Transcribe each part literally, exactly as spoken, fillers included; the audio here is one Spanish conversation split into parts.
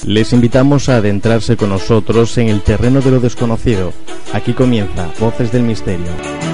Les invitamos a adentrarse con nosotros en el terreno de lo desconocido. Aquí comienza Voces del Misterio.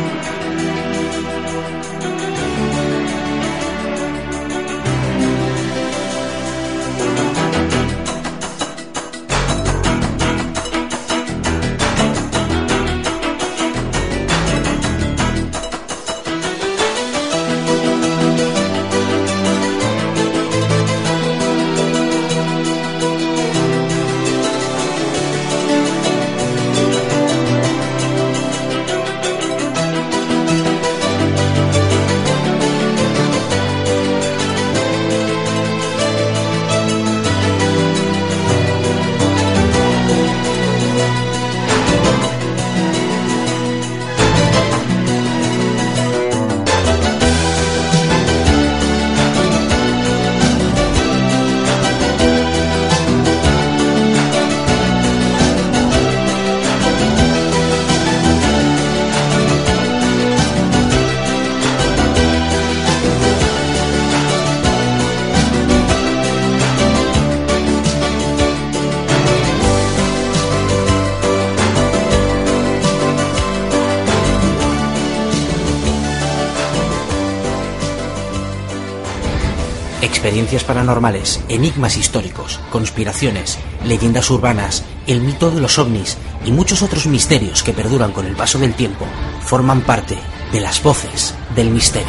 Experiencias paranormales, enigmas históricos, conspiraciones, leyendas urbanas, el mito de los ovnis y muchos otros misterios que perduran con el paso del tiempo forman parte de las Voces del Misterio.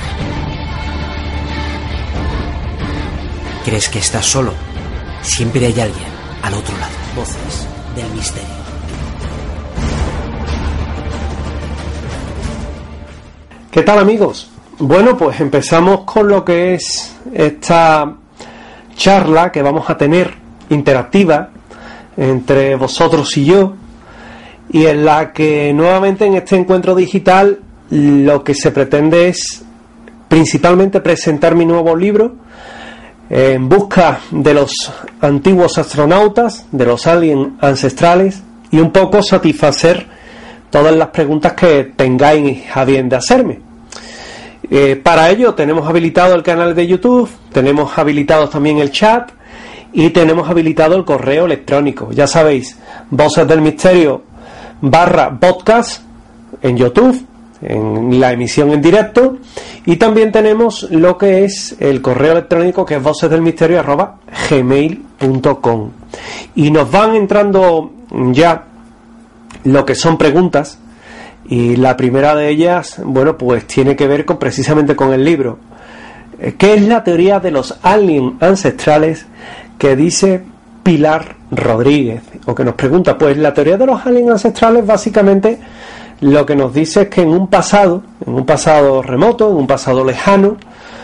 ¿Crees que estás solo? Siempre hay alguien al otro lado. Voces del Misterio. ¿Qué tal, amigos? Bueno, pues empezamos con lo que es esta charla que vamos a tener interactiva entre vosotros y yo, y en la que nuevamente en este encuentro digital lo que se pretende es principalmente presentar mi nuevo libro, En busca de los antiguos astronautas, de los aliens ancestrales, y un poco satisfacer todas las preguntas que tengáis a bien de hacerme. Eh, para ello tenemos habilitado el canal de YouTube, tenemos habilitado también el chat y tenemos habilitado el correo electrónico. Ya sabéis, Voces del Misterio barra podcast en YouTube, en la emisión en directo, y también tenemos lo que es el correo electrónico, que es vocesdelmisterio arroba gmail punto com. Y nos van entrando ya lo que son preguntas. Y la primera de ellas, bueno, pues tiene que ver con precisamente con el libro. ¿Qué es la teoría de los aliens ancestrales que dice Pilar Rodríguez? O que nos pregunta, pues la teoría de los aliens ancestrales básicamente lo que nos dice es que en un pasado, en un pasado remoto, en un pasado lejano,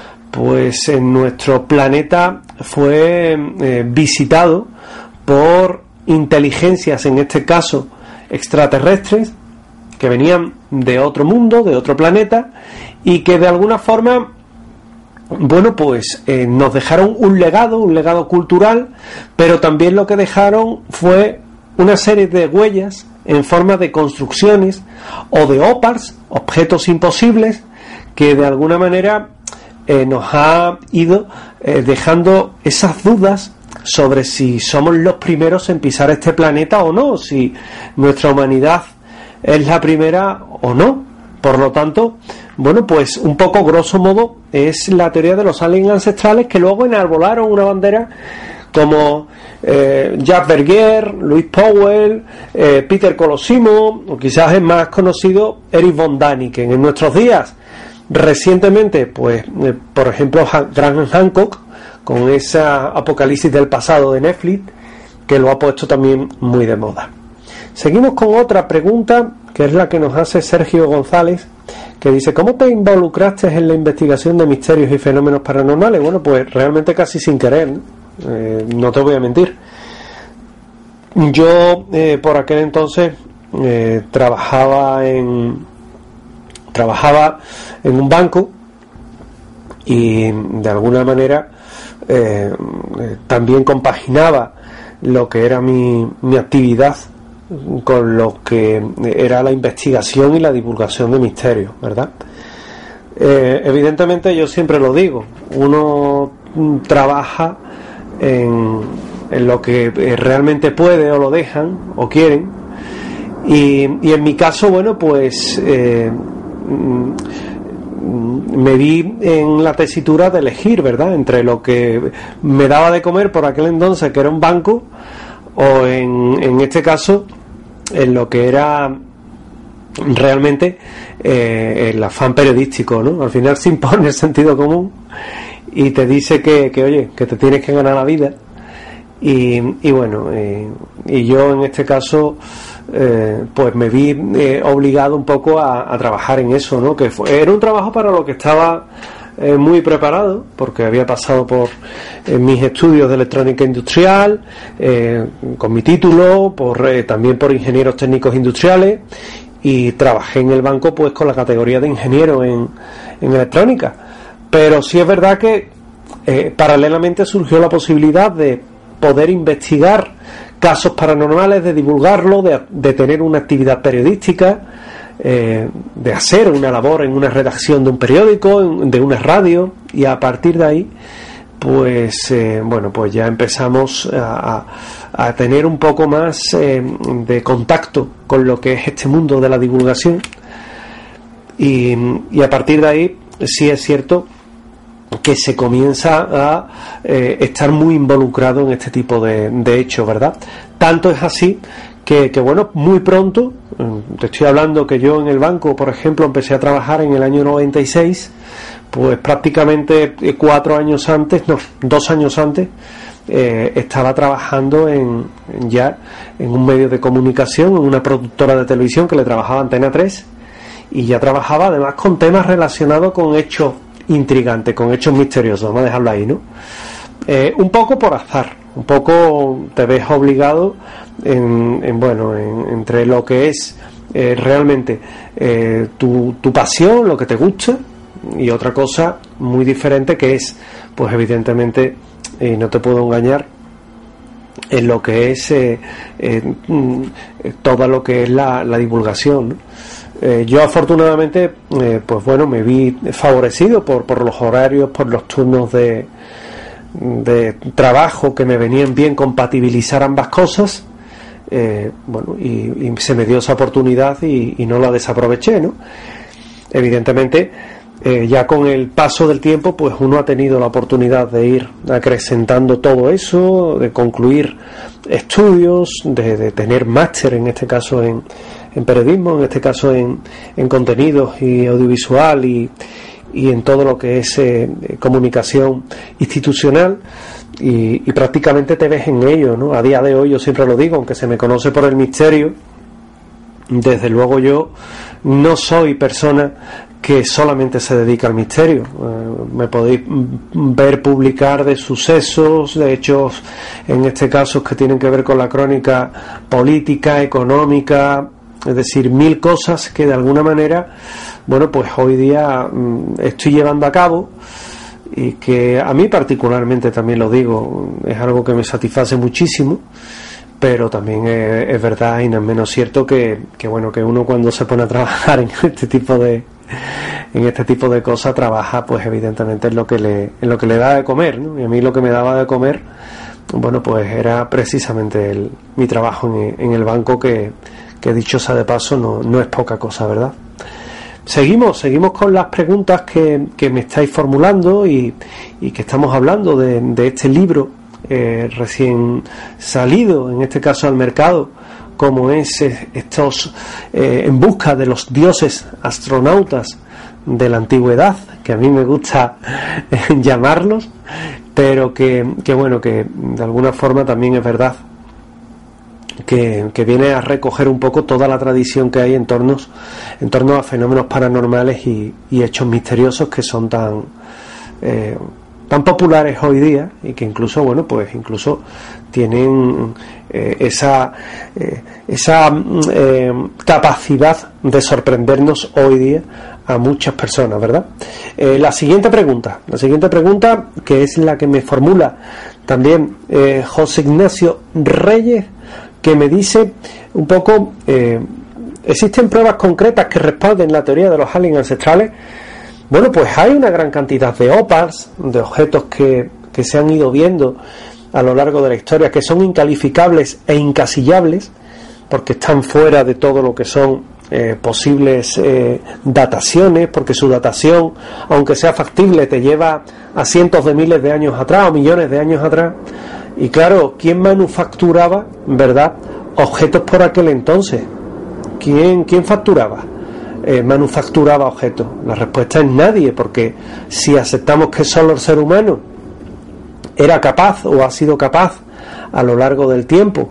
pues en nuestro planeta fue eh, visitado por inteligencias, en este caso extraterrestres, que venían de otro mundo, de otro planeta, y que de alguna forma, bueno, pues eh, nos dejaron un legado, un legado cultural, pero también lo que dejaron fue una serie de huellas en forma de construcciones o de OPARs, objetos imposibles, que de alguna manera eh, nos ha ido eh, dejando esas dudas sobre si somos los primeros en pisar este planeta o no, si nuestra humanidad es la primera o no. Por lo tanto, bueno, pues un poco grosso modo es la teoría de los aliens ancestrales, que luego enarbolaron una bandera como eh, Jacques Vergier, Louis Powell, eh, Peter Colosimo, o quizás es más conocido Erich von Däniken. En nuestros días, recientemente, pues eh, por ejemplo Graham Hancock, con esa Apocalipsis del pasado de Netflix, que lo ha puesto también muy de moda. Seguimos con otra pregunta, que es la que nos hace Sergio González, que dice: ¿cómo te involucraste en la investigación de misterios y fenómenos paranormales? Bueno, pues realmente casi sin querer, eh, no te voy a mentir. Yo eh, por aquel entonces eh, trabajaba en trabajaba en un banco y de alguna manera eh, eh, también compaginaba lo que era mi, mi actividad con lo que era la investigación y la divulgación de misterios, ¿verdad? Eh, evidentemente yo siempre lo digo, uno trabaja en, en lo que realmente puede o lo dejan o quieren. Y, y en mi caso, bueno, pues eh, me vi en la tesitura de elegir, ¿verdad?, entre lo que me daba de comer por aquel entonces, que era un banco, o en, en este caso en lo que era realmente eh, el afán periodístico, ¿no? Al final se impone el sentido común y te dice que, que oye, que te tienes que ganar la vida. Y, y bueno, eh, y yo en este caso eh, pues me vi eh, obligado un poco a, a trabajar en eso, ¿no? Que fue, era un trabajo para lo que estaba eh, muy preparado, porque había pasado por eh, mis estudios de electrónica industrial, eh, con mi título, por eh, también por ingenieros técnicos industriales, y trabajé en el banco pues con la categoría de ingeniero en, en electrónica. Pero sí es verdad que eh, paralelamente surgió la posibilidad de poder investigar casos paranormales, de divulgarlo, de, de tener una actividad periodística, eh, de hacer una labor en una redacción de un periódico, en, de una radio, y a partir de ahí pues eh, bueno, pues ya empezamos a, a, a tener un poco más eh, de contacto con lo que es este mundo de la divulgación, y, y a partir de ahí sí es cierto que se comienza a eh, estar muy involucrado en este tipo de, de hechos, ¿verdad? Tanto es así que, que, bueno, muy pronto, te estoy hablando que yo en el banco, por ejemplo, empecé a trabajar en el año noventa y seis, pues prácticamente cuatro años antes, no, dos años antes, eh, estaba trabajando en, en ya en un medio de comunicación, en una productora de televisión que le trabajaba Antena tres, y ya trabajaba además con temas relacionados con hechos intrigante, con hechos misteriosos, vamos a dejarlo ahí, ¿no? Eh, un poco por azar, un poco te ves obligado en, en bueno, en, entre lo que es eh, realmente eh, tu, tu pasión, lo que te gusta, y otra cosa muy diferente que es, pues evidentemente, eh, no te puedo engañar, en lo que es eh, eh, todo lo que es la, la divulgación, ¿no? Eh, yo afortunadamente eh, pues bueno, me vi favorecido por, por los horarios, por los turnos de, de trabajo que me venían bien compatibilizar ambas cosas, eh, bueno, y, y se me dio esa oportunidad y, y no la desaproveché, ¿no? Evidentemente eh, ya con el paso del tiempo pues uno ha tenido la oportunidad de ir acrecentando todo eso, de concluir estudios, de, de tener máster en este caso en en periodismo, en este caso en, en contenidos y audiovisual, y, y en todo lo que es eh, comunicación institucional, y, y prácticamente te ves en ello, ¿no? A día de hoy yo siempre lo digo, aunque se me conoce por el misterio, desde luego yo no soy persona que solamente se dedica al misterio. Eh, me podéis ver publicar de sucesos, de hechos, en este caso que tienen que ver con la crónica política, económica, es decir, mil cosas que de alguna manera, bueno, pues hoy día mmm, estoy llevando a cabo, y que a mí particularmente, también lo digo, es algo que me satisface muchísimo, pero también es, es verdad y no es menos cierto que, que bueno, que uno cuando se pone a trabajar en este tipo de en este tipo de cosas trabaja, pues evidentemente es lo que le en lo que le da de comer, ¿no? Y a mí lo que me daba de comer, bueno, pues era precisamente el, mi trabajo en, en el banco, que que dicho sea de paso no, no es poca cosa, ¿verdad? Seguimos, seguimos con las preguntas que, que me estáis formulando, y, y que estamos hablando de, de este libro eh, recién salido, en este caso al mercado, como es eh, estos eh, en busca de los dioses astronautas de la antigüedad, que a mí me gusta eh, llamarlos, pero que, que bueno, que de alguna forma también es verdad Que, que viene a recoger un poco toda la tradición que hay en torno, en torno a fenómenos paranormales y, y hechos misteriosos que son tan eh, tan populares hoy día, y que incluso, bueno, pues incluso tienen eh, esa eh, esa eh, capacidad de sorprendernos hoy día a muchas personas, ¿verdad? Eh, la siguiente pregunta, la siguiente pregunta, que es la que me formula también eh, José Ignacio Reyes, que me dice un poco, eh, ¿existen pruebas concretas que respalden la teoría de los aliens ancestrales? Bueno, pues hay una gran cantidad de O P A Rs, de objetos que, que se han ido viendo a lo largo de la historia, que son incalificables e incasillables, porque están fuera de todo lo que son eh, posibles eh, dataciones, porque su datación, aunque sea factible, te lleva a cientos de miles de años atrás o millones de años atrás. Y claro, ¿quién manufacturaba, verdad, objetos por aquel entonces? ¿Quién, quién facturaba? Eh, manufacturaba objetos. La respuesta es nadie, porque si aceptamos que solo el ser humano era capaz o ha sido capaz a lo largo del tiempo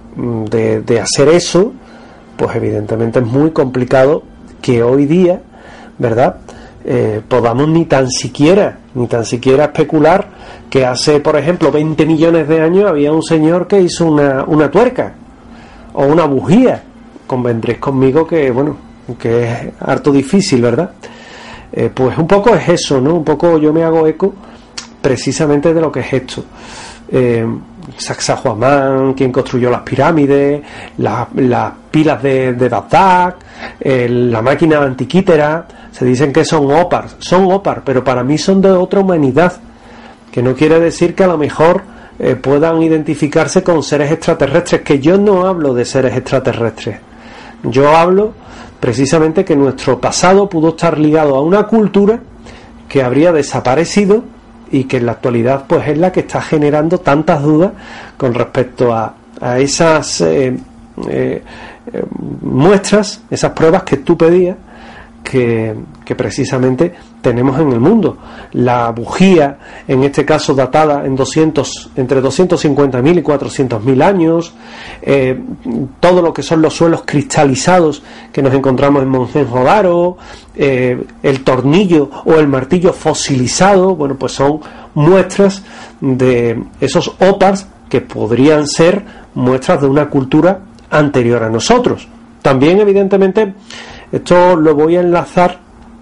de, de hacer eso, pues evidentemente es muy complicado que hoy día, ¿verdad?, eh, podamos ni tan siquiera ni tan siquiera especular que hace, por ejemplo, veinte millones de años había un señor que hizo una, una tuerca o una bujía. Convendréis conmigo que, bueno, que es harto difícil, ¿verdad? Eh, pues un poco es eso, ¿no? Un poco yo me hago eco precisamente de lo que es esto. Eh, Sacsayhuamán, quien construyó las pirámides, las la pilas de, de Bagdad, eh, la máquina antiquítera, se dicen que son OPAR, son OPAR, pero para mí son de otra humanidad, que no quiere decir que a lo mejor eh, puedan identificarse con seres extraterrestres, que yo no hablo de seres extraterrestres, yo hablo precisamente que nuestro pasado pudo estar ligado a una cultura que habría desaparecido y que en la actualidad pues es la que está generando tantas dudas con respecto a, a esas eh, eh, eh, muestras, esas pruebas que tú pedías, que, que precisamente tenemos en el mundo. La bujía, en este caso datada en doscientos, entre doscientos cincuenta mil y cuatrocientos mil años, eh, todo lo que son los suelos cristalizados que nos encontramos en Mohenjo-Daro, eh, el tornillo o el martillo fosilizado, bueno, pues son muestras de esos OPARs que podrían ser muestras de una cultura anterior a nosotros. También, evidentemente, esto lo voy a enlazar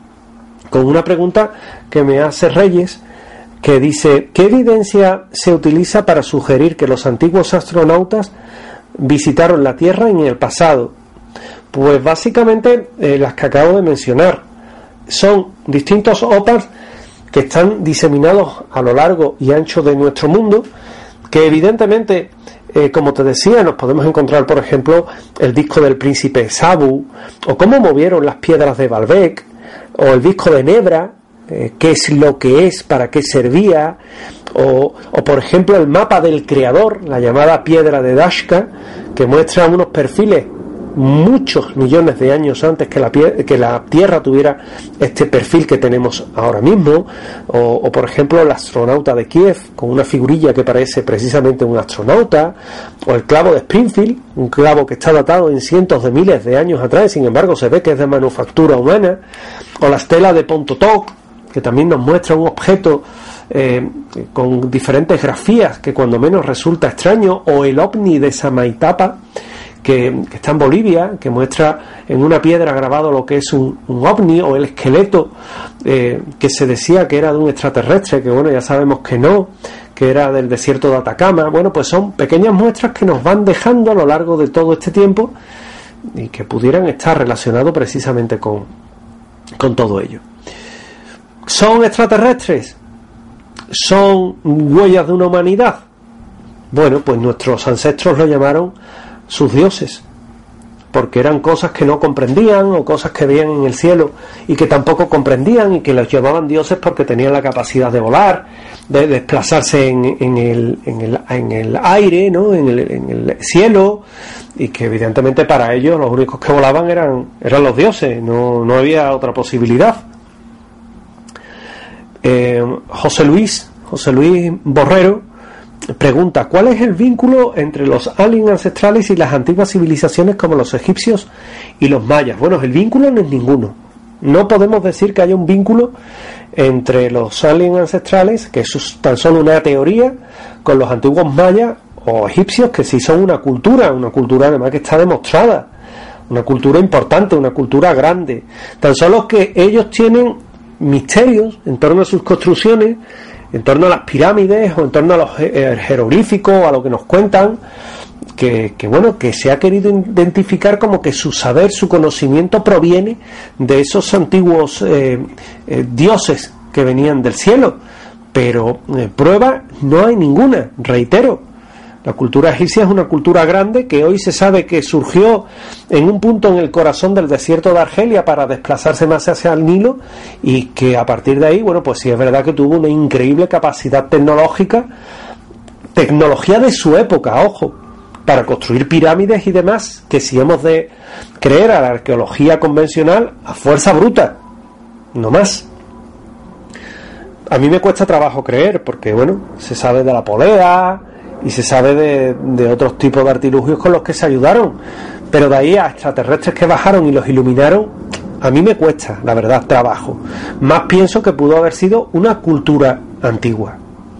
con una pregunta que me hace Reyes, que dice: ¿qué evidencia se utiliza para sugerir que los antiguos astronautas visitaron la Tierra en el pasado? Pues básicamente eh, las que acabo de mencionar. Son distintos OPARs que están diseminados a lo largo y ancho de nuestro mundo, que evidentemente, eh, como te decía, nos podemos encontrar, por ejemplo, el disco del príncipe Sabu, o cómo movieron las piedras de Baalbek, o el disco de Nebra, eh, qué es lo que es, para qué servía, o, o por ejemplo el mapa del creador, la llamada piedra de Dashka, que muestra unos perfiles muchos millones de años antes que la, que la Tierra tuviera este perfil que tenemos ahora mismo, o, o por ejemplo el astronauta de Kiev con una figurilla que parece precisamente un astronauta, o el clavo de Springfield, un clavo que está datado en cientos de miles de años atrás y sin embargo se ve que es de manufactura humana, o la estela de Pontotoc, que también nos muestra un objeto eh, con diferentes grafías que cuando menos resulta extraño, o el ovni de Samaitapa, Que, que está en Bolivia, que muestra en una piedra grabado lo que es un, un ovni, o el esqueleto eh, que se decía que era de un extraterrestre, que bueno, ya sabemos que no, que era del desierto de Atacama. Bueno, pues son pequeñas muestras que nos van dejando a lo largo de todo este tiempo y que pudieran estar relacionados precisamente con, con todo ello. ¿Son extraterrestres? ¿Son huellas de una humanidad? Bueno, pues nuestros ancestros lo llamaron sus dioses, porque eran cosas que no comprendían, o cosas que veían en el cielo y que tampoco comprendían, y que los llamaban dioses porque tenían la capacidad de volar, de desplazarse en, en, el, en, el, en el aire, ¿no? en, el, en el cielo, y que evidentemente para ellos los únicos que volaban eran, eran los dioses, no, no había otra posibilidad. eh, José Luis José Luis Borrero pregunta: ¿cuál es el vínculo entre los aliens ancestrales y las antiguas civilizaciones como los egipcios y los mayas? Bueno, el vínculo no es ninguno. No podemos decir que haya un vínculo entre los aliens ancestrales, que es tan solo una teoría, con los antiguos mayas o egipcios, que sí son una cultura, una cultura además que está demostrada, una cultura importante, una cultura grande. Tan solo que ellos tienen misterios en torno a sus construcciones, en torno a las pirámides, o en torno a los jeroglíficos, a lo que nos cuentan, que, que bueno, que se ha querido identificar como que su saber, su conocimiento proviene de esos antiguos eh, eh, dioses que venían del cielo, pero eh, pruebas no hay ninguna, reitero. La cultura egipcia es una cultura grande que hoy se sabe que surgió en un punto en el corazón del desierto de Argelia para desplazarse más hacia el Nilo, y que a partir de ahí, bueno, pues sí es verdad que tuvo una increíble capacidad tecnológica, tecnología de su época, ojo, para construir pirámides y demás, que si hemos de creer a la arqueología convencional, a fuerza bruta, no más. A mí me cuesta trabajo creer, porque bueno, se sabe de la polea y se sabe de, de otros tipos de artilugios con los que se ayudaron, pero de ahí a extraterrestres que bajaron y los iluminaron, a mí me cuesta, la verdad, trabajo. Más pienso que pudo haber sido una cultura antigua.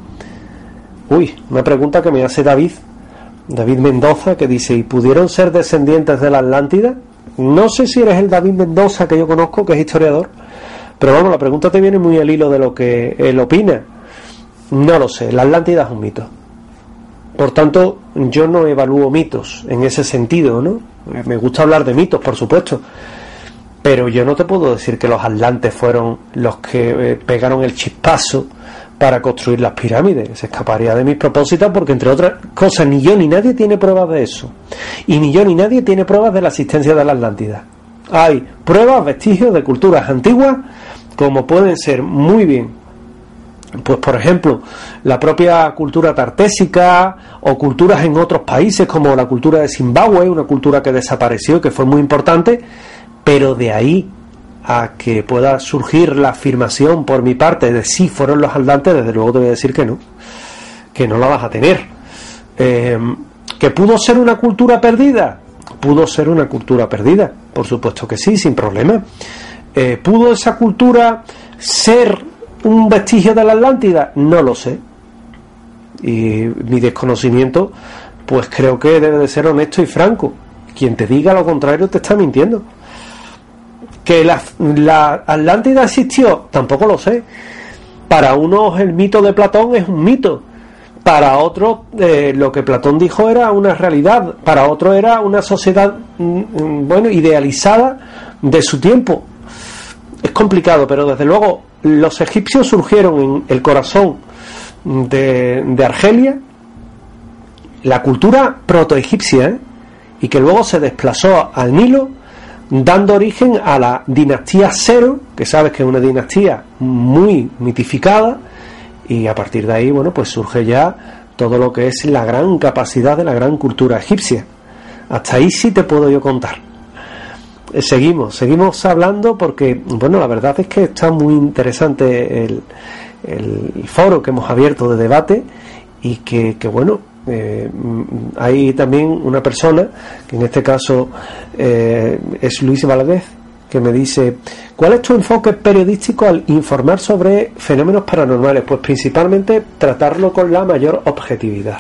Uy, una pregunta que me hace David, David Mendoza, que dice, ¿y pudieron ser descendientes de la Atlántida? No sé si eres el David Mendoza que yo conozco, que es historiador, pero vamos, la pregunta te viene muy al hilo de lo que él opina. No lo sé, la Atlántida es un mito. Por tanto, yo no evalúo mitos en ese sentido, ¿no? Me gusta hablar de mitos, por supuesto, pero yo no te puedo decir que los atlantes fueron los que eh, pegaron el chispazo para construir las pirámides. Se escaparía de mis propósitos, porque entre otras cosas ni yo ni nadie tiene pruebas de eso, y ni yo ni nadie tiene pruebas de la existencia de la Atlántida. Hay pruebas, vestigios de culturas antiguas, como pueden ser muy bien, pues por ejemplo, la propia cultura tartésica, o culturas en otros países como la cultura de Zimbabue, una cultura que desapareció y que fue muy importante, pero de ahí a que pueda surgir la afirmación por mi parte de si fueron los atlantes, desde luego te voy a decir que no, que no la vas a tener. Eh, ¿que pudo ser una cultura perdida? Pudo ser una cultura perdida, por supuesto que sí, sin problema. Eh, ¿pudo esa cultura ser un vestigio de la Atlántida? No lo sé, y mi desconocimiento pues creo que debe de ser honesto y franco. Quien te diga lo contrario te está mintiendo. ¿Que la, la Atlántida existió? Tampoco lo sé. Para unos el mito de Platón es un mito, para otros eh, lo que Platón dijo era una realidad, para otros era una sociedad mm, bueno, idealizada de su tiempo. Es complicado, pero desde luego los egipcios surgieron en el corazón de, de Argelia, la cultura protoegipcia, ¿eh? y que luego se desplazó al Nilo, dando origen a la dinastía Cero, que sabes que es una dinastía muy mitificada, y a partir de ahí, bueno, pues surge ya todo lo que es la gran capacidad de la gran cultura egipcia. Hasta ahí sí te puedo yo contar. Seguimos, seguimos hablando porque, bueno, la verdad es que está muy interesante el, el foro que hemos abierto de debate, y que, que bueno, eh, hay también una persona, que en este caso eh, es Luis Valadez, que me dice, ¿cuál es tu enfoque periodístico al informar sobre fenómenos paranormales? Pues principalmente tratarlo con la mayor objetividad.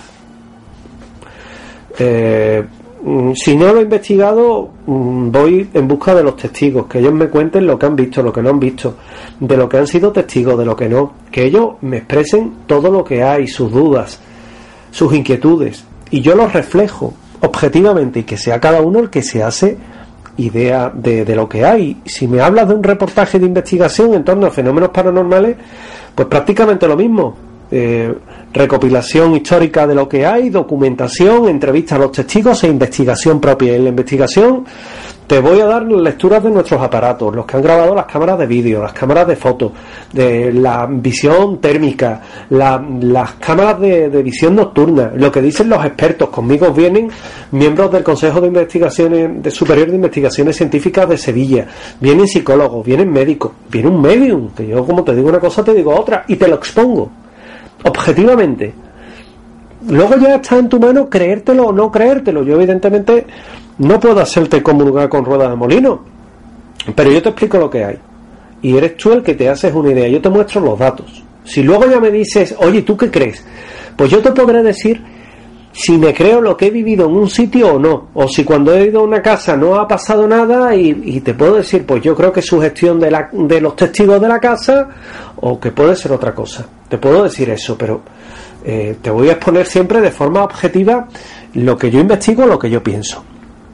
Eh... Si no lo he investigado, voy en busca de los testigos, que ellos me cuenten lo que han visto, lo que no han visto, de lo que han sido testigos, de lo que no, que ellos me expresen todo lo que hay, sus dudas, sus inquietudes, y yo los reflejo objetivamente, y que sea cada uno el que se hace idea de, de lo que hay. Si me hablas de un reportaje de investigación en torno a fenómenos paranormales, pues prácticamente lo mismo. Eh, recopilación histórica de lo que hay, documentación, entrevistas a los testigos e investigación propia. En la investigación te voy a dar lecturas de nuestros aparatos, los que han grabado las cámaras de vídeo, las cámaras de fotos, de la visión térmica, la, las cámaras de, de visión nocturna, lo que dicen los expertos. Conmigo vienen miembros del Consejo de Investigaciones de Superior de Investigaciones Científicas de Sevilla, vienen psicólogos, vienen médicos, viene un medium, que yo como te digo una cosa te digo otra, y te lo expongo objetivamente. Luego ya está en tu mano creértelo o no creértelo. Yo evidentemente no puedo hacerte comulgar con ruedas de molino, pero yo te explico lo que hay, y eres tú el que te haces una idea. Yo te muestro los datos. Si luego ya me dices, oye, ¿tú qué crees? Pues yo te podré decir si me creo lo que he vivido en un sitio o no, o si cuando he ido a una casa no ha pasado nada, y, y te puedo decir, pues yo creo que es sugestión de, la, de los testigos de la casa, o que puede ser otra cosa. Te puedo decir eso, pero eh, te voy a exponer siempre de forma objetiva lo que yo investigo, lo que yo pienso.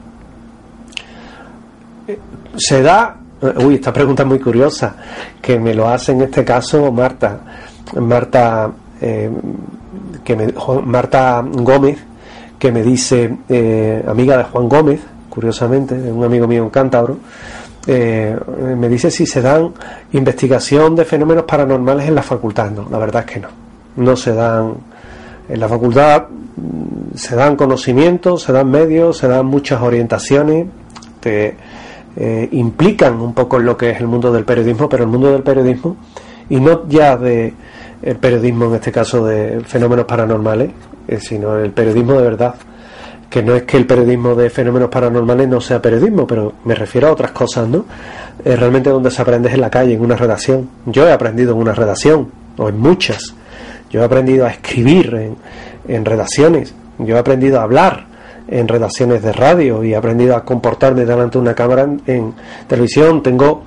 Eh, se da... Uy, esta pregunta es muy curiosa, que me lo hace en este caso Marta. Marta, eh, que me, Marta Gómez, que me dice, eh, amiga de Juan Gómez, curiosamente, un amigo mío en Cántabro, eh, me dice si se dan investigación de fenómenos paranormales en la facultad. No, la verdad es que no. No se dan. En la facultad se dan conocimientos, se dan medios, se dan muchas orientaciones que eh, implican un poco en lo que es el mundo del periodismo, pero el mundo del periodismo, y no ya de el periodismo en este caso de fenómenos paranormales, eh, sino el periodismo de verdad, que no es que el periodismo de fenómenos paranormales no sea periodismo, pero me refiero a otras cosas, ¿no? Eh, realmente donde se aprende es en la calle, en una redacción. Yo he aprendido en una redacción, o en muchas. Yo he aprendido a escribir en, en redacciones. Yo he aprendido a hablar en redacciones de radio y he aprendido a comportarme delante de una cámara en, en televisión. Tengo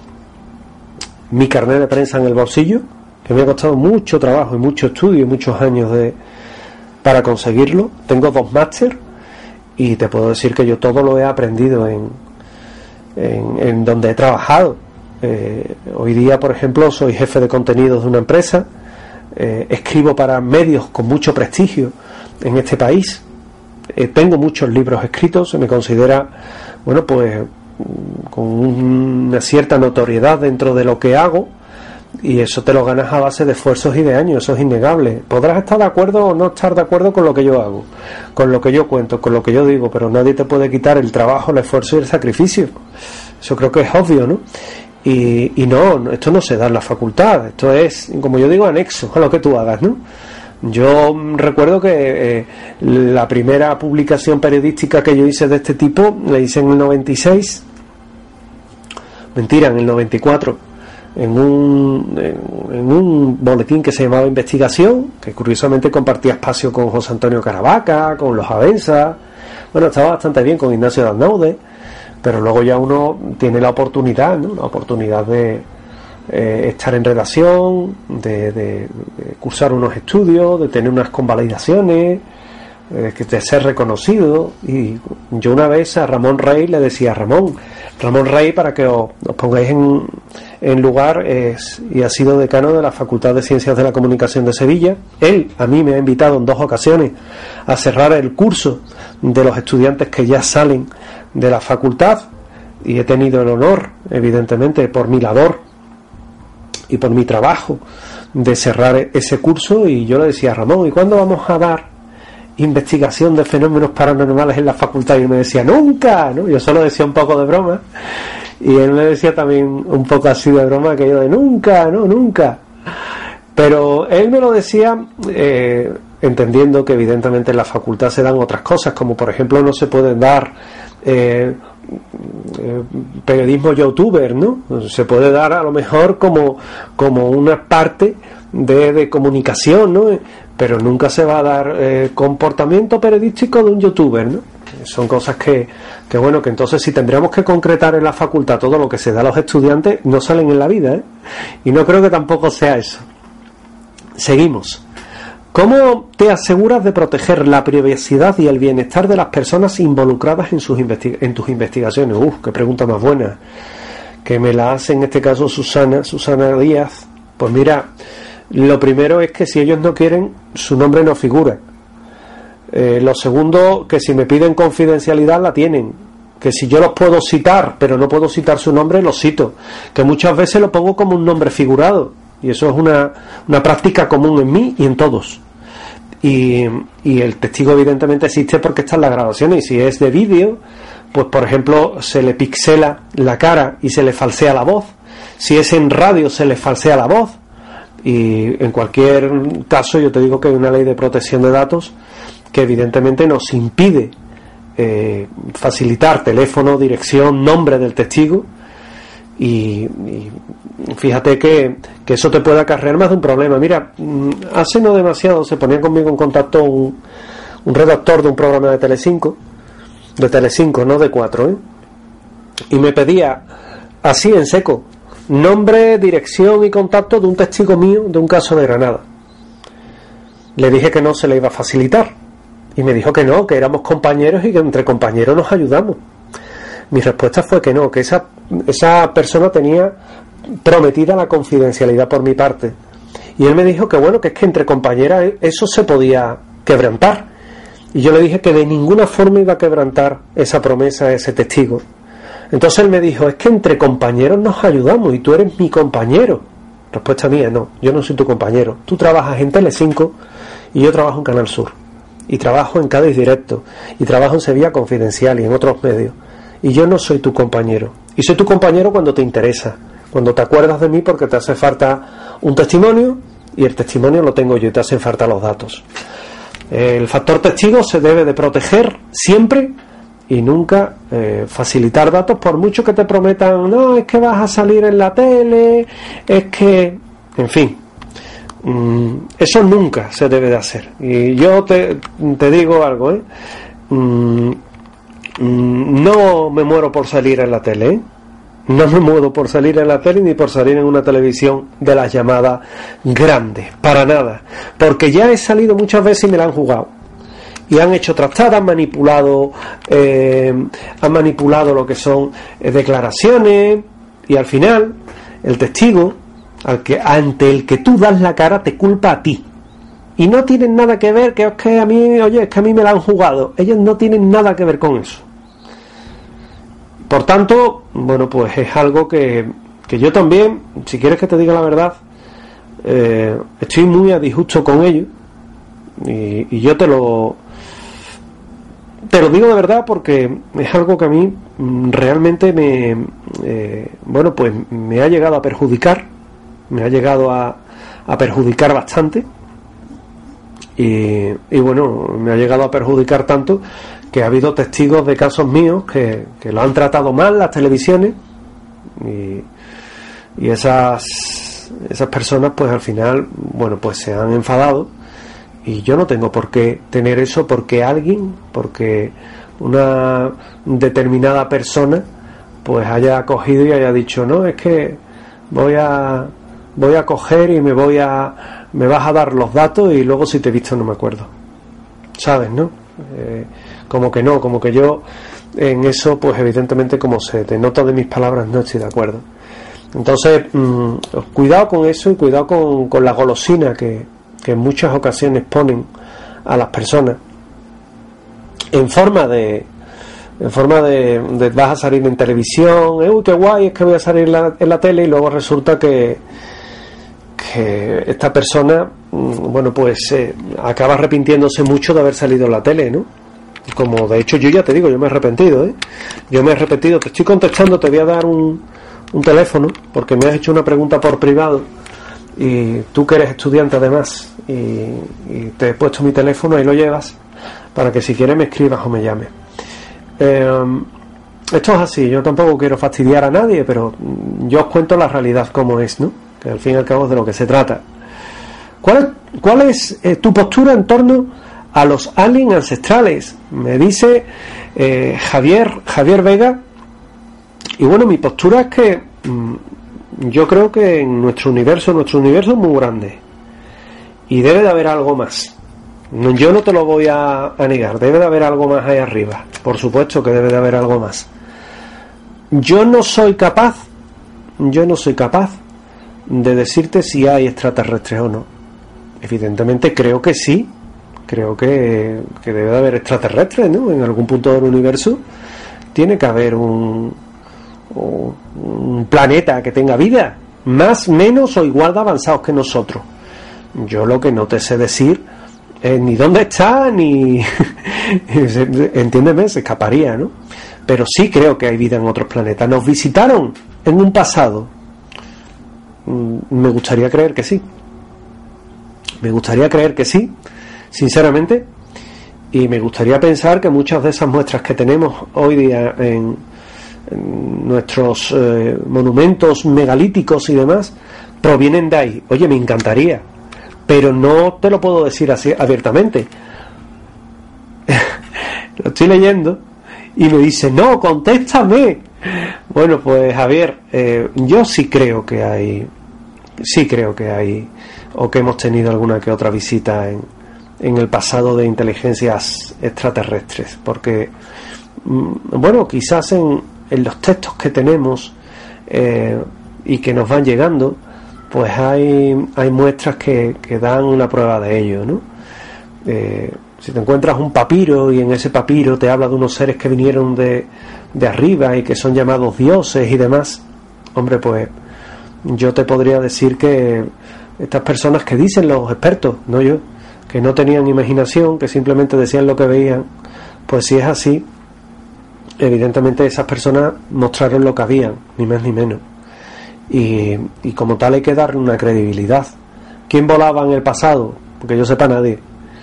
mi carnet de prensa en el bolsillo, que me ha costado mucho trabajo y mucho estudio y muchos años de para conseguirlo. Tengo dos máster y te puedo decir que yo todo lo he aprendido en, en, en donde he trabajado. Eh, hoy día, por ejemplo, soy jefe de contenidos de una empresa. Eh, escribo para medios con mucho prestigio en este país. Eh, tengo muchos libros escritos, se me considera, bueno, pues con una cierta notoriedad dentro de lo que hago, y eso te lo ganas a base de esfuerzos y de años, eso es innegable. Podrás estar de acuerdo o no estar de acuerdo con lo que yo hago, con lo que yo cuento, con lo que yo digo, pero nadie te puede quitar el trabajo, el esfuerzo y el sacrificio. Eso creo que es obvio, ¿no? Y, y no, esto no se da en la facultad, esto es, como yo digo, anexo a lo que tú hagas, ¿no? Yo recuerdo que eh, la primera publicación periodística que yo hice de este tipo la hice en el noventa y seis, mentira, en el noventa y cuatro, en un, en, en un boletín que se llamaba Investigación, que curiosamente compartía espacio con José Antonio Caravaca, con los Avenza. Bueno, estaba bastante bien con Ignacio Dalnaude, pero luego ya uno tiene la oportunidad, ¿no? La oportunidad de eh, estar en redacción, de, de, de cursar unos estudios, de tener unas convalidaciones, eh, de ser reconocido. Y yo una vez a Ramón Rey le decía, Ramón, Ramón Rey, para que os, os pongáis en, en lugar, es y ha sido decano de la Facultad de Ciencias de la Comunicación de Sevilla. Él a mí me ha invitado en dos ocasiones a cerrar el curso de los estudiantes que ya salen de la facultad, y he tenido el honor, evidentemente, por mi labor y por mi trabajo, de cerrar ese curso. Y yo le decía a Ramón, ¿y cuándo vamos a dar investigación de fenómenos paranormales en la facultad? Y él me decía, nunca, ¿no? Yo solo decía un poco de broma, y él me decía también un poco así de broma, que yo de nunca, no, nunca. Pero él me lo decía eh, entendiendo que evidentemente en la facultad se dan otras cosas, como por ejemplo no se pueden dar eh, eh, periodismo youtuber, ¿no? Se puede dar a lo mejor como, como una parte de, de comunicación, ¿no? Pero nunca se va a dar eh, comportamiento periodístico de un youtuber, ¿no? Son cosas que, que bueno, que entonces si tendríamos que concretar en la facultad todo lo que se da a los estudiantes, no salen en la vida, ¿eh? Y no creo que tampoco sea eso. Seguimos. ¿Cómo te aseguras de proteger la privacidad y el bienestar de las personas involucradas en, sus investi- en tus investigaciones? Uf, qué pregunta más buena, que me la hace en este caso Susana, Susana Díaz. Pues mira, lo primero es que si ellos no quieren, su nombre no figura. Eh, lo segundo, que si me piden confidencialidad la tienen. Que si yo los puedo citar, pero no puedo citar su nombre, los cito. Que muchas veces lo pongo como un nombre figurado. Y eso es una, una práctica común en mí y en todos. Y, y el testigo evidentemente existe porque está en las grabaciones. Y si es de vídeo, pues por ejemplo se le pixela la cara y se le falsea la voz. Si es en radio se le falsea la voz. Y en cualquier caso yo te digo que hay una ley de protección de datos que evidentemente nos impide eh, facilitar teléfono, dirección, nombre del testigo. Y, y fíjate que, que eso te puede acarrear más de un problema. Mira, hace no demasiado se ponía conmigo en contacto un, un redactor de un programa de Telecinco, de Telecinco, no de cuatro, ¿eh? Y me pedía, así en seco, nombre, dirección y contacto de un testigo mío de un caso de Granada. Le dije que no se le iba a facilitar, y me dijo que no, que éramos compañeros y que entre compañeros nos ayudamos. Mi respuesta fue que no, que esa, esa persona tenía prometida la confidencialidad por mi parte Y él me dijo que bueno, que es que entre compañeras eso se podía quebrantar. Y yo le dije que de ninguna forma iba a quebrantar esa promesa, ese testigo. Entonces él me dijo, es que entre compañeros nos ayudamos y tú eres mi compañero. Respuesta mía, no, yo no soy tu compañero. Tú trabajas en Telecinco y yo trabajo en Canal Sur. Y trabajo en Cádiz Directo. Y trabajo en Sevilla Confidencial y en otros medios. Y yo no soy tu compañero. Y soy tu compañero cuando te interesa. Cuando te acuerdas de mí porque te hace falta un testimonio y el testimonio lo tengo yo y te hacen falta los datos. El factor testigo se debe de proteger siempre y nunca eh, facilitar datos por mucho que te prometan, no, es que vas a salir en la tele, es que, en fin, mmm, eso nunca se debe de hacer. Y yo te, te digo algo, ¿eh? Mm, mm, no me muero por salir en la tele, ¿eh? No me muero por salir en la tele ni por salir en una televisión de las llamadas grandes, para nada, porque ya he salido muchas veces y me la han jugado y han hecho trastadas, han manipulado eh, han manipulado lo que son eh, declaraciones, y al final el testigo al que, ante el que tú das la cara te culpa a ti y no tienen nada que ver, que es que a mí, oye, es que a mí me la han jugado. Ellos no tienen nada que ver con eso. Por tanto, bueno, pues es algo que, que yo también, si quieres que te diga la verdad, eh, estoy muy a disgusto con ello, y, y yo te lo te lo digo de verdad porque es algo que a mí realmente me eh, bueno, pues me ha llegado a perjudicar, me ha llegado a, a perjudicar bastante, y, y bueno, me ha llegado a perjudicar tanto que ha habido testigos de casos míos que, que lo han tratado mal las televisiones, y, y esas esas personas pues al final, bueno, pues se han enfadado, y yo no tengo por qué tener eso porque alguien, porque una determinada persona pues haya cogido y haya dicho, no, es que voy a voy a coger y me voy a me vas a dar los datos y luego si te he visto no me acuerdo, ¿sabes, no? Eh, como que no, como que yo en eso pues evidentemente, como se denota de mis palabras, no estoy de acuerdo. Entonces mmm, cuidado con eso y cuidado con, con la golosina que, que en muchas ocasiones ponen a las personas en forma de en forma de, de vas a salir en televisión, eh, uy qué guay, es que voy a salir en la, en la tele, y luego resulta que que esta persona mmm, bueno pues eh, acaba arrepintiéndose mucho de haber salido en la tele, ¿no? Como de hecho yo ya te digo, yo me he arrepentido, ¿eh? Yo me he arrepentido, te estoy contestando, te voy a dar un, un teléfono, porque me has hecho una pregunta por privado, y tú que eres estudiante además, y, y te he puesto mi teléfono, ahí lo llevas, para que si quieres me escribas o me llames. Eh, esto es así, yo tampoco quiero fastidiar a nadie, pero yo os cuento la realidad como es, ¿no? Que al fin y al cabo es de lo que se trata. ¿Cuál, cuál es eh, tu postura en torno a los aliens ancestrales? Me dice eh, Javier Javier Vega, y bueno, mi postura es que mmm, yo creo que en nuestro universo nuestro universo es muy grande y debe de haber algo más. No, yo no te lo voy a, a negar, debe de haber algo más ahí arriba, por supuesto que debe de haber algo más. Yo no soy capaz yo no soy capaz de decirte si hay extraterrestres o no. Evidentemente creo que sí, creo que, que debe de haber extraterrestres, ¿no? En algún punto del universo tiene que haber un, un planeta que tenga vida, más, menos o igual de avanzados que nosotros. Yo lo que no te sé decir es ni dónde está, ni entiéndeme, se escaparía, ¿no? Pero sí creo que hay vida en otros planetas. ¿Nos visitaron en un pasado? Me gustaría creer que sí. Me gustaría creer que sí, sinceramente, y me gustaría pensar que muchas de esas muestras que tenemos hoy día en, en nuestros eh, monumentos megalíticos y demás provienen de ahí. Oye, me encantaría, pero no te lo puedo decir así abiertamente. Lo estoy leyendo y me dice, no, contéstame. Bueno, pues Javier, eh, yo sí creo que hay, sí creo que hay, o que hemos tenido alguna que otra visita en, en el pasado de inteligencias extraterrestres, porque, bueno, quizás en, en los textos que tenemos eh, y que nos van llegando, pues hay, hay muestras que, que dan una prueba de ello, ¿no? Eh, si te encuentras un papiro y en ese papiro te habla de unos seres que vinieron de, de arriba y que son llamados dioses y demás, hombre, pues yo te podría decir que estas personas que dicen los expertos, no yo, que no tenían imaginación, que simplemente decían lo que veían, pues si es así, evidentemente esas personas mostraron lo que habían, ni más ni menos, y, y como tal hay que darle una credibilidad. ¿Quién volaba en el pasado? Porque yo sepa, nadie.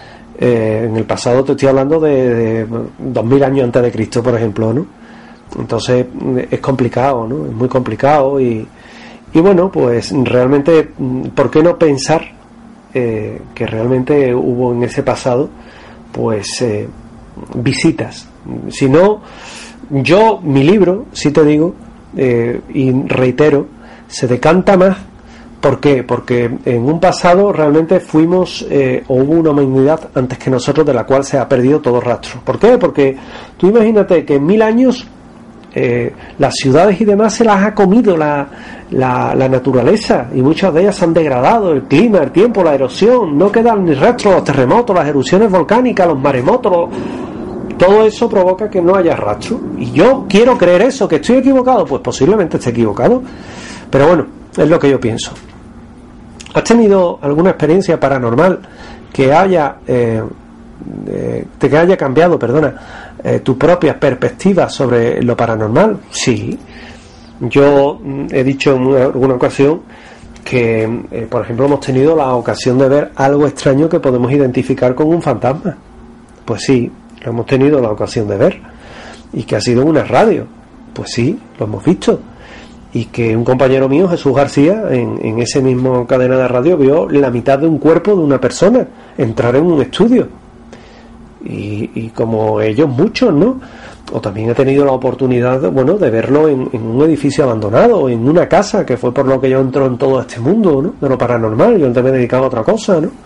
Eh, en el pasado te estoy hablando de, de dos mil años antes de Cristo, por ejemplo, ¿no? Entonces es complicado, ¿no? Es muy complicado y, y bueno, pues realmente, ¿por qué no pensar eh, que realmente hubo en ese pasado pues eh, visitas? Si no, yo, mi libro, si te digo, eh, y reitero, se decanta más. ¿Por qué? Porque en un pasado realmente fuimos eh, o hubo una humanidad antes que nosotros de la cual se ha perdido todo rastro. ¿Por qué? Porque tú imagínate que en mil años eh, las ciudades y demás se las ha comido la, la, la naturaleza y muchas de ellas se han degradado, el clima, el tiempo, la erosión, no quedan ni rastros, los terremotos, las erupciones volcánicas, los maremotos, los... todo eso provoca que no haya rastro. Y yo quiero creer eso, que estoy equivocado, pues posiblemente esté equivocado, pero bueno, es lo que yo pienso. ¿Has tenido alguna experiencia paranormal que haya eh, eh, que haya cambiado, perdona, eh, tu propia perspectiva sobre lo paranormal? Sí. Yo he dicho en alguna ocasión que, eh, por ejemplo, hemos tenido la ocasión de ver algo extraño que podemos identificar con un fantasma. Pues sí, lo hemos tenido la ocasión de ver. Y que ha sido una radio. Pues sí, lo hemos visto. Y que un compañero mío, Jesús García, en, en ese mismo cadena de radio vio la mitad de un cuerpo de una persona entrar en un estudio. Y, y como ellos muchos, ¿no? O también he tenido la oportunidad, bueno, de verlo en, en un edificio abandonado, en una casa, que fue por lo que yo entro en todo este mundo, ¿no? De lo paranormal. Yo antes me dedicaba a otra cosa, ¿no?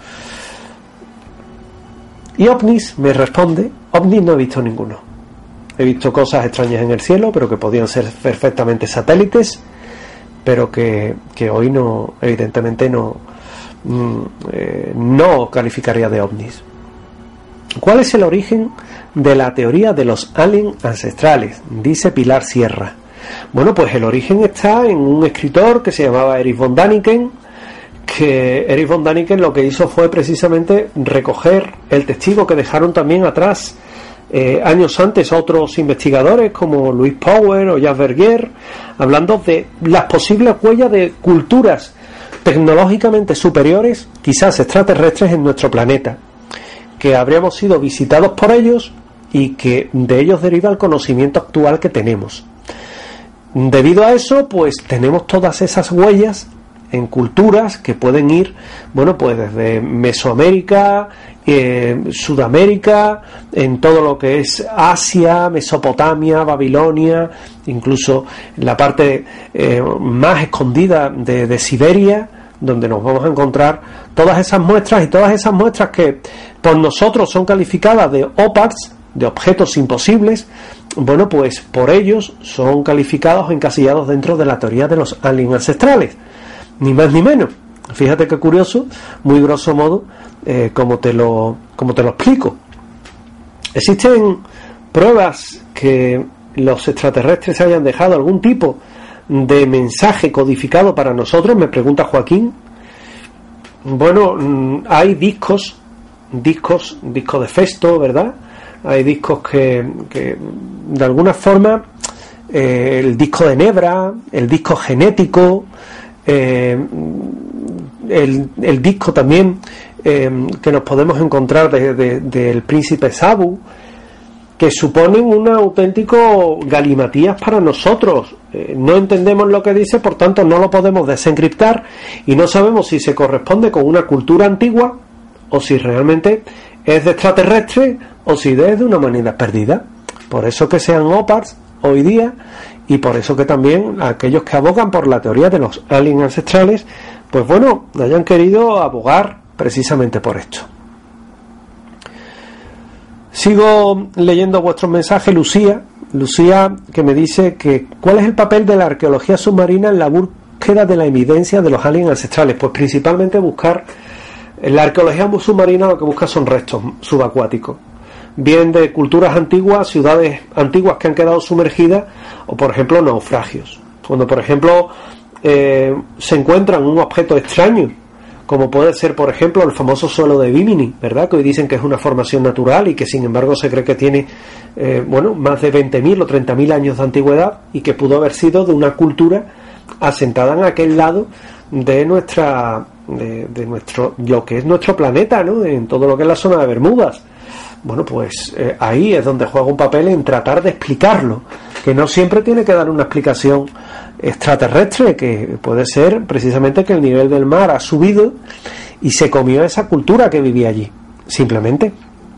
Y ovnis, me responde, ovnis no he visto ninguno. He visto cosas extrañas en el cielo, pero que podían ser perfectamente satélites, pero que, que hoy no, evidentemente no, eh, no calificaría de ovnis. ¿Cuál es el origen de la teoría de los aliens ancestrales? Dice Pilar Sierra. Bueno, pues el origen está en un escritor que se llamaba Erich von Däniken, que Erich von Däniken lo que hizo fue precisamente recoger el testigo que dejaron también atrás Eh, años antes otros investigadores como Louis Power o Jacques Vergier, hablando de las posibles huellas de culturas tecnológicamente superiores, quizás extraterrestres, en nuestro planeta, que habríamos sido visitados por ellos y que de ellos deriva el conocimiento actual que tenemos. Debido a eso, pues tenemos todas esas huellas en culturas que pueden ir, bueno, pues desde Mesoamérica, eh, Sudamérica, en todo lo que es Asia, Mesopotamia, Babilonia, incluso en la parte eh, más escondida de, de Siberia, donde nos vamos a encontrar todas esas muestras, y todas esas muestras que por nosotros son calificadas de O P A Rs, de objetos imposibles, bueno, pues por ellos son calificados o encasillados dentro de la teoría de los aliens ancestrales. Ni más ni menos. Fíjate qué curioso, muy grosso modo, eh, como te lo como te lo explico. Existen pruebas que los extraterrestres hayan dejado algún tipo de mensaje codificado para nosotros, me pregunta Joaquín. Bueno, hay discos, discos, discos de Festo, ¿verdad? Hay discos que, que de alguna forma, eh, el disco de Nebra, el disco genético, Eh, el, el disco también eh, que nos podemos encontrar de, de, del príncipe Sabu, que suponen un auténtico galimatías para nosotros. Eh, no entendemos lo que dice, por tanto no lo podemos desencriptar y no sabemos si se corresponde con una cultura antigua o si realmente es de extraterrestre o si es de una humanidad perdida. Por eso que sean O P A Rs hoy día, y por eso que también aquellos que abogan por la teoría de los aliens ancestrales, pues bueno, hayan querido abogar precisamente por esto. Sigo leyendo vuestros mensajes. Lucía, Lucía que me dice que ¿cuál es el papel de la arqueología submarina en la, búsqueda de la evidencia de los aliens ancestrales? Pues principalmente buscar, en la arqueología submarina lo que busca son restos subacuáticos, bien de culturas antiguas, ciudades antiguas que han quedado sumergidas, o por ejemplo naufragios. Cuando por ejemplo eh, se encuentran un objeto extraño, como puede ser por ejemplo el famoso suelo de Bimini, ¿verdad?, que hoy dicen que es una formación natural y que sin embargo se cree que tiene eh, bueno, más de veinte mil o treinta mil años de antigüedad, y que pudo haber sido de una cultura asentada en aquel lado de nuestra de, de nuestro lo que es nuestro planeta, ¿no?, en todo lo que es la zona de Bermudas. Bueno, pues eh, ahí es donde juega un papel en tratar de explicarlo, que no siempre tiene que dar una explicación extraterrestre, que puede ser precisamente que el nivel del mar ha subido y se comió esa cultura que vivía allí, simplemente.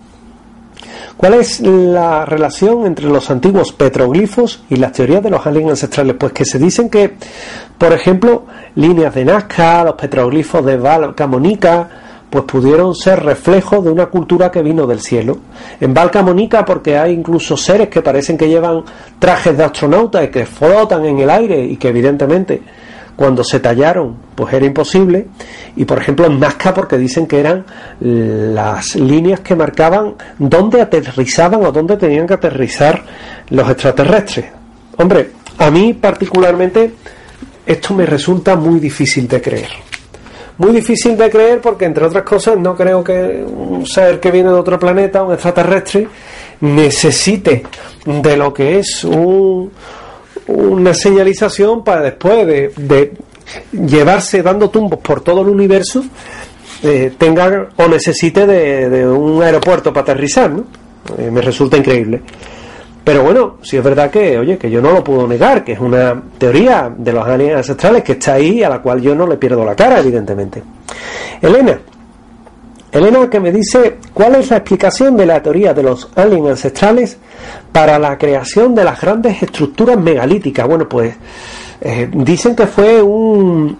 ¿Cuál es la relación entre los antiguos petroglifos y las teorías de los aliens ancestrales? Pues que se dicen que, por ejemplo, líneas de Nazca, los petroglifos de Val Camonica, pues pudieron ser reflejos de una cultura que vino del cielo. En Val Camonica, porque hay incluso seres que parecen que llevan trajes de astronauta y que flotan en el aire, y que evidentemente cuando se tallaron pues era imposible. Y por ejemplo en Nazca, porque dicen que eran las líneas que marcaban dónde aterrizaban o dónde tenían que aterrizar los extraterrestres. Hombre, a mí particularmente esto me resulta muy difícil de creer. Muy difícil de creer porque, entre otras cosas, no creo que un ser que viene de otro planeta, un extraterrestre, necesite de lo que es un, una señalización para después de, de llevarse dando tumbos por todo el universo, eh, tenga o necesite de, de un aeropuerto para aterrizar, ¿no? Eh, me resulta increíble. Pero bueno, sí es verdad que, oye, que yo no lo puedo negar, que es una teoría de los aliens ancestrales que está ahí, a la cual yo no le pierdo la cara, evidentemente. Elena, Elena que me dice, ¿cuál es la explicación de la teoría de los aliens ancestrales para la creación de las grandes estructuras megalíticas? Bueno, pues eh, dicen que fue un,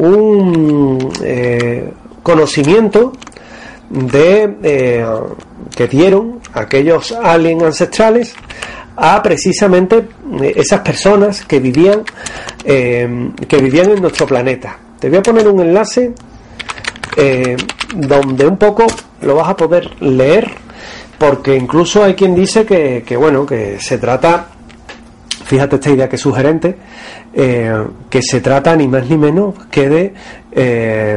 un eh, conocimiento de eh, que dieron aquellos aliens ancestrales a precisamente esas personas que vivían eh, que vivían en nuestro planeta. Te voy a poner un enlace eh, donde un poco lo vas a poder leer, porque incluso hay quien dice que, que bueno, que se trata, fíjate esta idea que es sugerente, eh, que se trata ni más ni menos que de eh,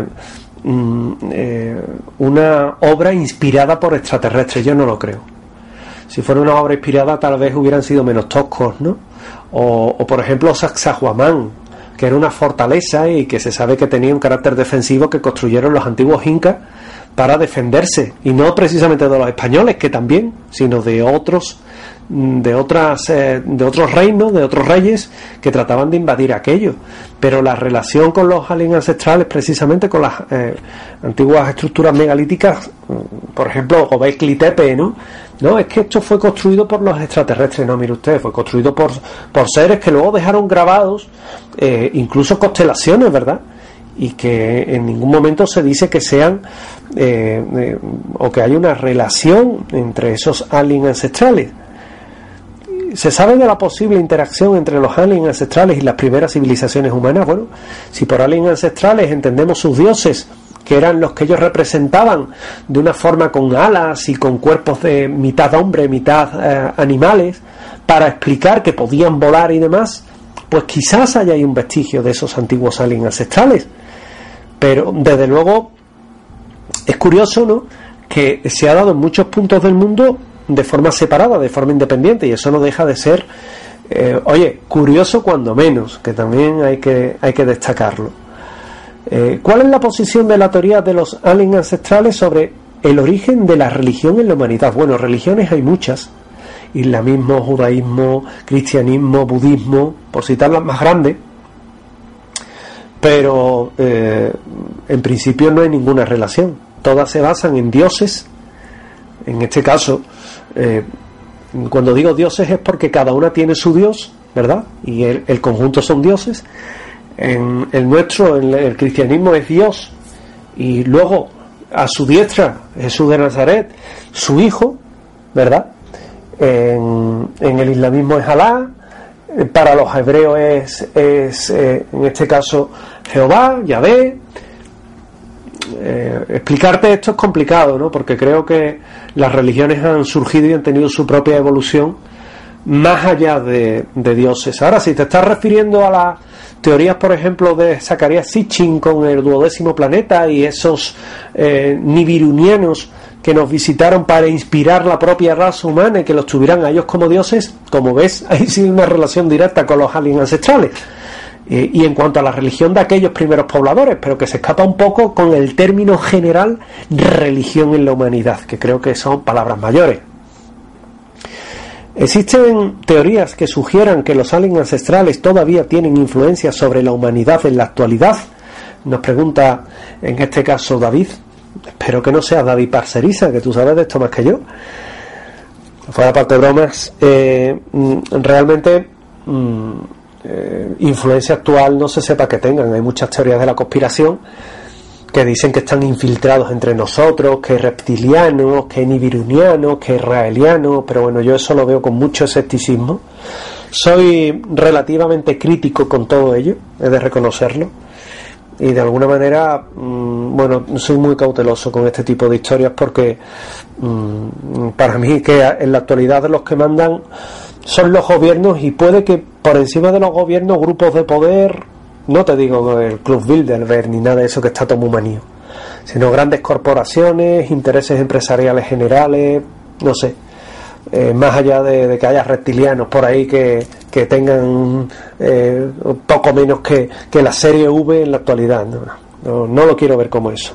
Eh, una obra inspirada por extraterrestres. Yo no lo creo. Si fuera una obra inspirada, tal vez hubieran sido menos toscos, ¿no? O, o por ejemplo Sacsayhuamán, que era una fortaleza y que se sabe que tenía un carácter defensivo, que construyeron los antiguos incas para defenderse, y no precisamente de los españoles, que también, sino de otros de otras eh, de otros reinos, de otros reyes que trataban de invadir aquello. Pero la relación con los aliens ancestrales, precisamente con las eh, antiguas estructuras megalíticas, por ejemplo Göbekli Tepe, ¿no? No, es que esto fue construido por los extraterrestres. No, mire usted, fue construido por, por seres que luego dejaron grabados eh, incluso constelaciones, ¿verdad? Y que en ningún momento se dice que sean eh, eh, o que haya una relación entre esos aliens ancestrales. ¿Se sabe de la posible interacción entre los aliens ancestrales y las primeras civilizaciones humanas? Bueno, si por aliens ancestrales entendemos sus dioses, que eran los que ellos representaban de una forma con alas y con cuerpos de mitad hombre, mitad eh, animales, para explicar que podían volar y demás, pues quizás haya ahí un vestigio de esos antiguos aliens ancestrales. Pero desde luego es curioso, ¿no?, que se ha dado en muchos puntos del mundo de forma separada, de forma independiente, y eso no deja de ser eh, oye, curioso cuando menos, que también hay que, hay que destacarlo. Eh, ¿cuál es la posición de la teoría de los aliens ancestrales sobre el origen de la religión en la humanidad? Bueno, religiones hay muchas: islamismo, judaísmo, cristianismo, budismo, por citar las más grandes, pero eh, en principio no hay ninguna relación. Todas se basan en dioses. En este caso, eh, cuando digo dioses es porque cada una tiene su dios, ¿verdad? Y el, el conjunto son dioses. En el nuestro, en el cristianismo, es Dios, y luego a su diestra Jesús de Nazaret, su hijo, ¿verdad? En, en el islamismo es Alá, para los hebreos es, es eh, en este caso Jehová, Yahvé. Eh, explicarte esto es complicado, ¿no? Porque creo que las religiones han surgido y han tenido su propia evolución más allá de, de dioses. Ahora, si te estás refiriendo a las teorías, por ejemplo, de Zacarías Sitchin con el duodécimo planeta y esos eh, nibirunianos que nos visitaron para inspirar la propia raza humana y que los tuvieran a ellos como dioses, como ves, hay sí una relación directa con los aliens ancestrales. Eh, y en cuanto a la religión de aquellos primeros pobladores, pero que se escapa un poco con el término general religión en la humanidad, que creo que son palabras mayores. Existen teorías que sugieran que los aliens ancestrales todavía tienen influencia sobre la humanidad en la actualidad. Nos pregunta en este caso David. Espero que no seas David Parceriza, que tú sabes de esto más que yo. Fuera parte de bromas, eh, realmente mm, eh, influencia actual no se sepa que tengan. Hay muchas teorías de la conspiración que dicen que están infiltrados entre nosotros, que reptilianos, que nibirunianos, que israelianos, pero bueno, yo eso lo veo con mucho escepticismo. Soy relativamente crítico con todo ello, he de reconocerlo, y de alguna manera, mmm, bueno, soy muy cauteloso con este tipo de historias porque mmm, para mí que en la actualidad los que mandan son los gobiernos, y puede que por encima de los gobiernos grupos de poder, no te digo el Club Bilderberg ni nada de eso que está todo muy manío, sino grandes corporaciones, intereses empresariales generales, no sé, eh, más allá de, de que haya reptilianos por ahí que, que tengan eh, poco menos que, que la serie V en la actualidad. No, no, no lo quiero ver como eso.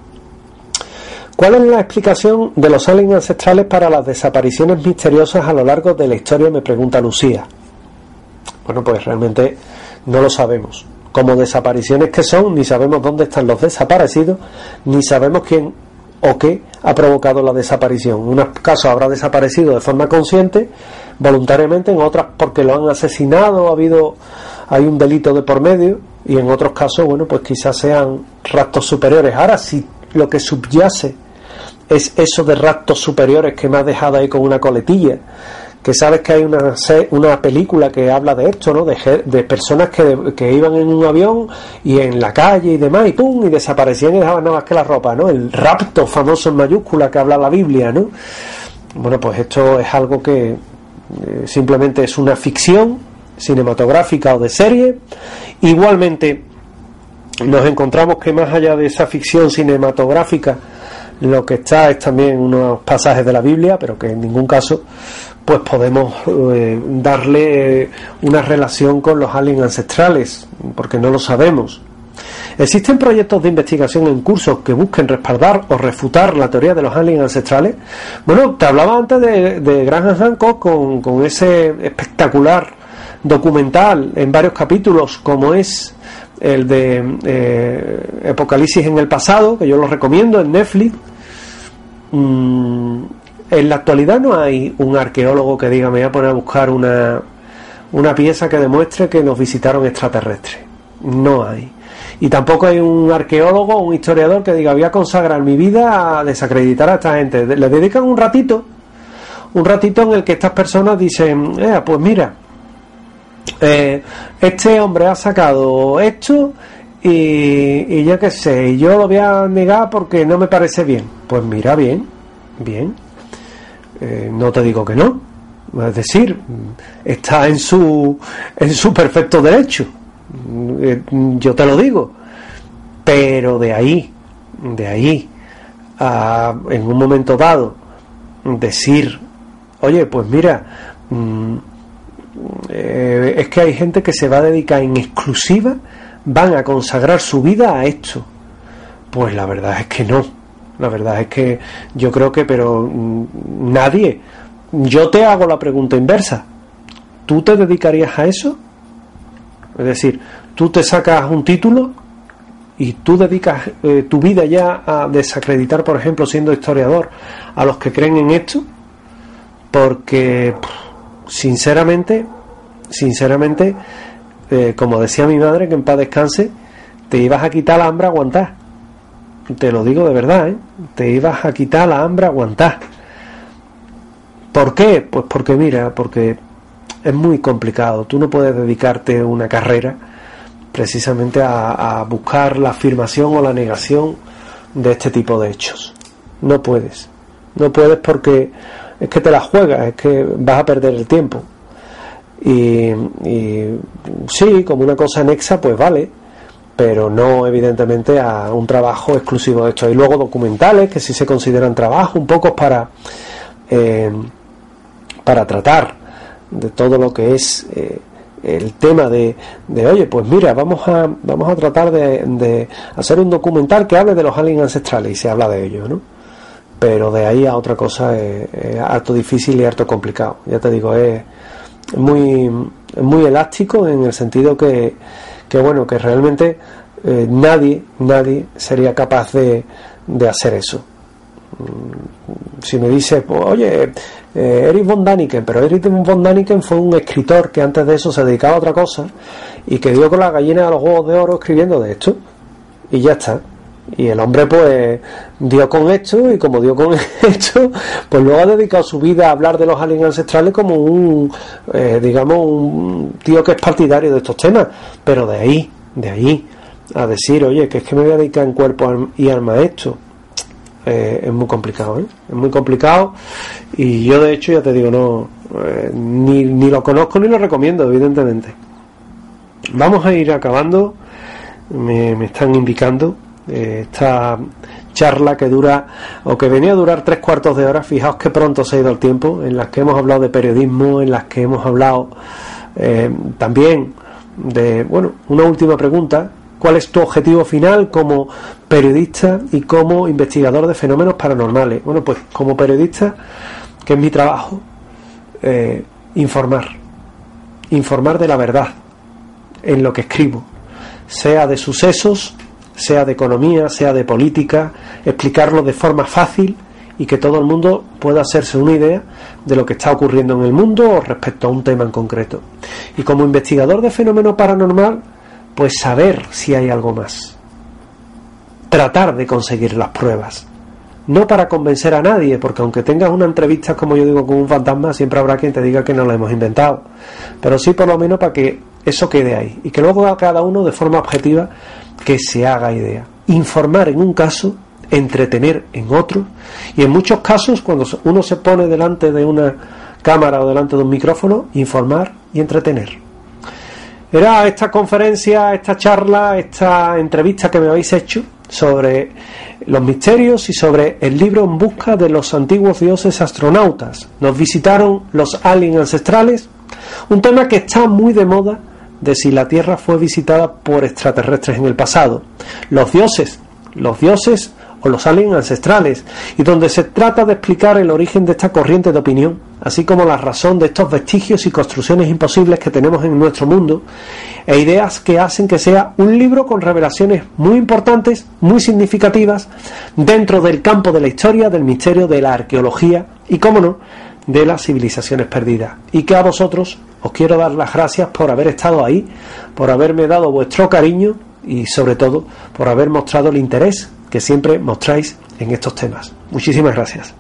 ¿Cuál es la explicación de los aliens ancestrales para las desapariciones misteriosas a lo largo de la historia?, me pregunta Lucía. Bueno, pues realmente no lo sabemos. Como desapariciones que son, ni sabemos dónde están los desaparecidos, ni sabemos quién o qué ha provocado la desaparición. En unos casos habrá desaparecido de forma consciente, voluntariamente, en otras porque lo han asesinado, ha habido, hay un delito de por medio, y en otros casos, bueno, pues quizás sean raptos superiores. Ahora, si lo que subyace es eso de raptos superiores que me has dejado ahí con una coletilla, que sabes que hay una una película que habla de esto, ¿no? De, de personas que, que iban en un avión y en la calle y demás, y pum, y desaparecían y dejaban nada más que la ropa, ¿no? El rapto famoso en mayúscula que habla la Biblia, ¿no? Bueno, pues esto es algo que eh, simplemente es una ficción cinematográfica o de serie. Igualmente nos encontramos que más allá de esa ficción cinematográfica, lo que está es también unos pasajes de la Biblia, pero que en ningún caso pues podemos eh, darle una relación con los aliens ancestrales, porque no lo sabemos. ¿Existen proyectos de investigación en curso que busquen respaldar o refutar la teoría de los aliens ancestrales? Bueno, te hablaba antes de, de Graham Hancock con, con ese espectacular documental en varios capítulos, como es el de eh, Apocalipsis en el pasado, que yo lo recomiendo en Netflix. Mm, en la actualidad no hay un arqueólogo que diga me voy a poner a buscar una, una pieza que demuestre que nos visitaron extraterrestres. No hay. Y tampoco hay un arqueólogo o un historiador que diga voy a consagrar mi vida a desacreditar a esta gente. Le dedican un ratito, un ratito en el que estas personas dicen, eh, pues mira, eh, este hombre ha sacado esto y, y yo qué sé, yo lo voy a negar porque no me parece bien. Pues mira, bien, bien. Eh, no te digo que no, es decir, está en su en su perfecto derecho, eh, yo te lo digo, pero de ahí de ahí a en un momento dado decir, oye, pues mira, mmm, eh, es que hay gente que se va a dedicar en exclusiva, van a consagrar su vida a esto. Pues la verdad es que no. La verdad es que yo creo que, pero nadie. Yo te hago la pregunta inversa. ¿Tú te dedicarías a eso? Es decir, tú te sacas un título y tú dedicas eh, tu vida ya a desacreditar, por ejemplo, siendo historiador, a los que creen en esto, porque sinceramente, sinceramente, eh, como decía mi madre, que en paz descanse, te ibas a quitar la hambre a aguantar. Te lo digo de verdad, ¿eh? Te ibas a quitar la hambre a aguantar. ¿Por qué? Pues porque mira, porque es muy complicado. Tú no puedes dedicarte una carrera precisamente a, a buscar la afirmación o la negación de este tipo de hechos. No puedes. No puedes porque es que te la juegas, es que vas a perder el tiempo. Y, y sí, como una cosa anexa, pues vale, pero no evidentemente a un trabajo exclusivo de esto. Y luego documentales que sí se consideran trabajo, un poco para eh, para tratar de todo lo que es eh, el tema de, de oye, pues mira, vamos a vamos a tratar de, de hacer un documental que hable de los aliens ancestrales, y se habla de ello, ¿no? Pero de ahí a otra cosa es, es harto difícil y harto complicado. Ya te digo, es muy muy elástico en el sentido que, que bueno, que realmente eh, nadie nadie sería capaz de, de hacer eso. Si me dices, pues, oye, eh, Erich von Däniken, pero Erich von Däniken fue un escritor que antes de eso se dedicaba a otra cosa y que dio con la gallina a los huevos de oro escribiendo de esto, y ya está. Y el hombre pues dio con esto, y como dio con esto, pues luego ha dedicado su vida a hablar de los aliens ancestrales como un eh, digamos un tío que es partidario de estos temas. Pero de ahí, de ahí a decir, oye, que es que me voy a dedicar en cuerpo y alma a esto, eh, es muy complicado, ¿eh? Es muy complicado. Y yo de hecho, ya te digo, no eh, ni, ni lo conozco ni lo recomiendo, evidentemente. Vamos a ir acabando. Me, me están indicando esta charla que dura, o que venía a durar tres cuartos de hora. Fijaos que pronto se ha ido el tiempo, en las que hemos hablado de periodismo, en las que hemos hablado eh, también de, bueno, una última pregunta: ¿cuál es tu objetivo final como periodista y como investigador de fenómenos paranormales? Bueno, pues como periodista, que es mi trabajo, eh, informar informar de la verdad en lo que escribo, sea de sucesos, sea de economía, sea de política, explicarlo de forma fácil y que todo el mundo pueda hacerse una idea de lo que está ocurriendo en el mundo o respecto a un tema en concreto. Y como investigador de fenómeno paranormal, pues saber si hay algo más. Tratar de conseguir las pruebas. No para convencer a nadie, porque aunque tengas una entrevista, como yo digo, con un fantasma, siempre habrá quien te diga que no lo hemos inventado. Pero sí por lo menos para que eso quede ahí. Y que luego a cada uno de forma objetiva que se haga idea. Informar en un caso, entretener en otro, y en muchos casos cuando uno se pone delante de una cámara o delante de un micrófono, informar y entretener. Era esta conferencia, esta charla, esta entrevista que me habéis hecho sobre los misterios y sobre el libro En busca de los antiguos dioses astronautas. Nos visitaron los aliens ancestrales, un tema que está muy de moda, de si la Tierra fue visitada por extraterrestres en el pasado, los dioses, los dioses o los aliens ancestrales, y donde se trata de explicar el origen de esta corriente de opinión, así como la razón de estos vestigios y construcciones imposibles que tenemos en nuestro mundo, e ideas que hacen que sea un libro con revelaciones muy importantes, muy significativas, dentro del campo de la historia, del misterio, de la arqueología y, cómo no, de las civilizaciones perdidas. Y que a vosotros os quiero dar las gracias por haber estado ahí, por haberme dado vuestro cariño y sobre todo por haber mostrado el interés que siempre mostráis en estos temas. Muchísimas gracias.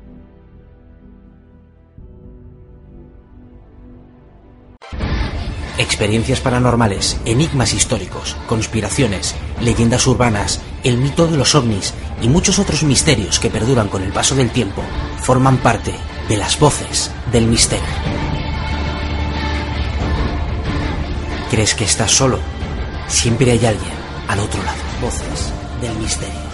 Experiencias paranormales, enigmas históricos, conspiraciones, leyendas urbanas, el mito de los ovnis y muchos otros misterios que perduran con el paso del tiempo forman parte de las voces del misterio. ¿Crees que estás solo? Siempre hay alguien al otro lado. Voces del misterio.